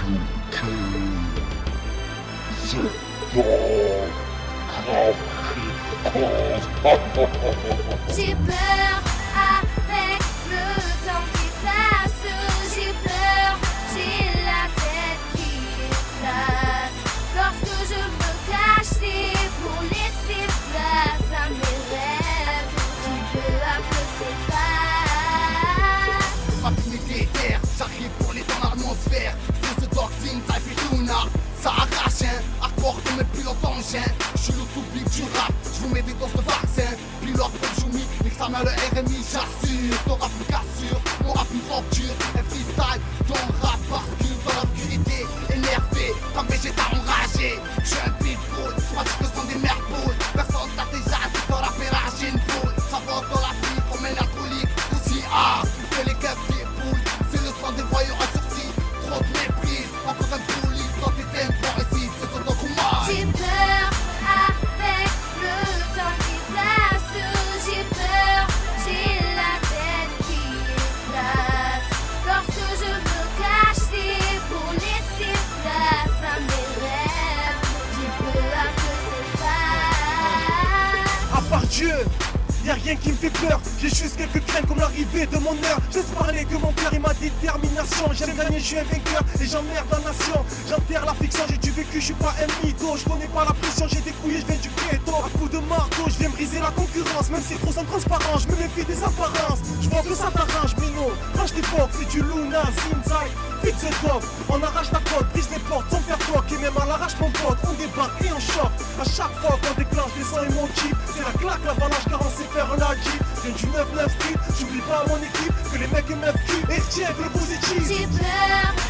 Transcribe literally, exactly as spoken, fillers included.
J'ai peur avec le temps qui passe. J'ai peur, j'ai la tête qui éclate. Lorsque je me cache, c'est pour laisser place à mes rêves qui peu à peu s'effacent. Ma dignité est terre, j'arrive pour les dans l'atmosphère. Diese Toxine, sei viel Luna, ça arrache, hein. Accorde mes pilotes en chien. J'suis le tout-big du rap, j'vous mets des doses de vaccin. Pilote comme Jumi, l'examen le R M I, j'assure. T'auras plus cassure, mon rap une rupture. Un freestyle, ton rap bascule dans l'obscurité. Énervé, comme végétal enragé. J'suis un pitbull, moi tu me sens des merpoules. Personne t'a déjà dit dans la pérage, j'ai une poule. Ça va dans la vie comme un alcoolique. Aussi hard que les keufs des poules. C'est le sang des voyous en sursis. Trop de méprise, encore un poulie. Dans tes tempos ici, c'est ton combat. J'ai peur avec le temps qui passe. J'ai peur, j'ai la tête qui éclate. Lorsque je me cache, c'est pour laisser place à mes rêves qui peu à peu s'effacent. À part Dieu, y'a rien qui me fait peur, j'ai juste quelques craintes comme l'arrivée de mon heure. J'ose parler que mon cœur et ma détermination. J'aime gagner, je suis un vainqueur et j'emmerde la nation. J'enterre la fiction, j'ai du vécu, je suis pas un mytho. Je connais pas la pression, j'ai des couilles, je viens du ghetto. À coup de marteau, je viens briser la concurrence. Même si c'est trop sans transparence, je me méfie des apparences. Je vois que ça t'arrange, mais non, range tes portes, c'est du Luna, Zinzai. Vite ce top, on arrache ta côte, brise les portes sans faire toc. Et même à l'arrache mon pote, on débarque et on choque. À chaque fois qu'on déclenche les sons et mon jeep, c'est la claque, l'avalanche car on sait faire un jeep. Viens du neuf neuf street, j'oublie pas mon équipe, que les mecs et meufs cul et retiens le positif. J'ai peur